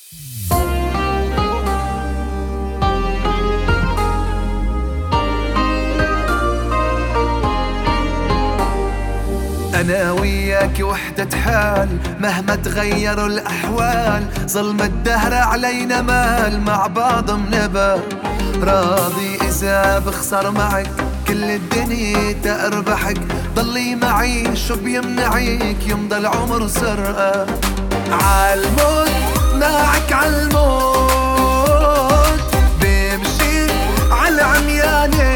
أنا وياك وحدة حال مهما تغيروا الأحوال، ظلم الدهر علينا مال مع بعض منبال. راضي إذا بخسر معك كل الدنيا تأربحك، ضلي معي شو بيمنعك يمضى العمر سرقة. عالموت معك عالموت بمشي عالعميانة،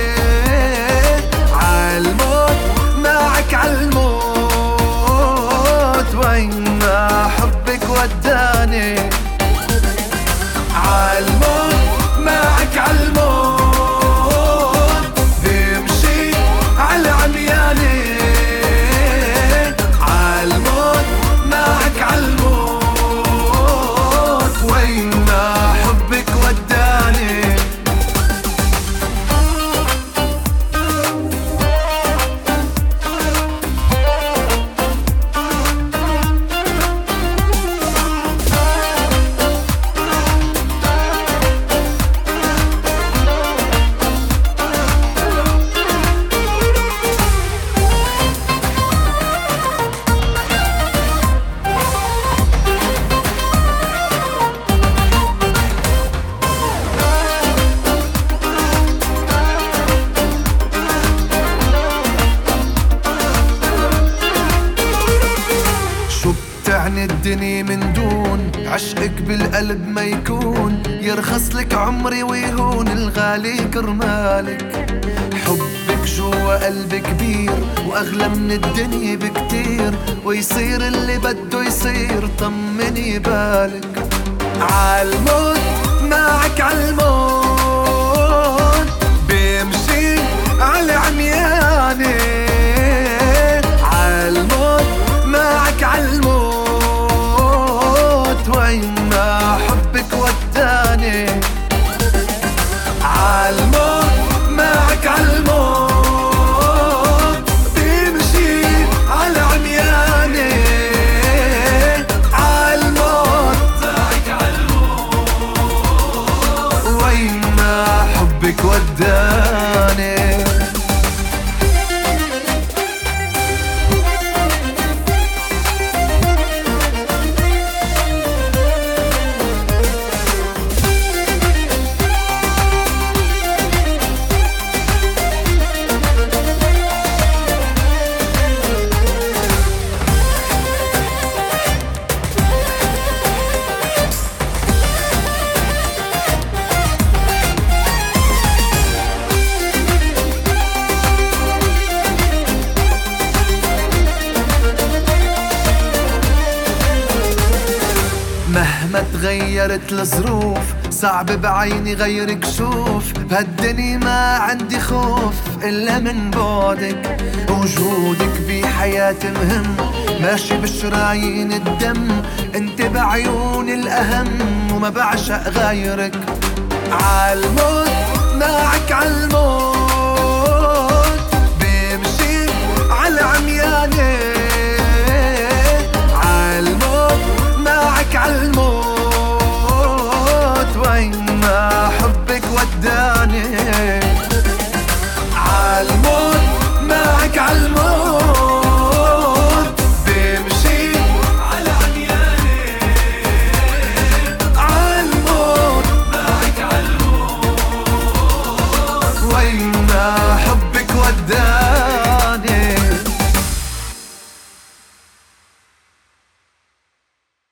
عالموت معك عالموت وين ما حبك وداني. عالموت معك عالموت بمشي عالعميانة، عالموت معك عالموت وين ما حبك وداني. تعني الدنيا من دون عشقك بالقلب ما يكون، يرخص لك عمري ويهون الغالي كرمالك. حبك جوا قلبي كبير واغلى من الدنيا بكتير، ويصير اللي بده يصير طمني بالك. عالموت معك عالموت بمشي عالعميانة، عالموت معك عالموت وين ما حبك وداني. عالموت معك عالموت بمشي عالعميانة، عالموت معك عالموت وين ما حبك وداني. مهما تغيرت الظروف صعب بعيني غيرك شوف، بهالدنيا ما عندي خوف إلا من بعدك. وجودك بحياتي مهم ماشي بشرايين الدم، انت بعيوني الأهم وما بعشق غيرك. عالموت معك عالموت بمشي عالعميانة، عالموت معك عالموت وين ما حبك وداني. عالموت معك عالموت بمشي عالعميانة، عالموت معك عالموت وين ما حبك وداني.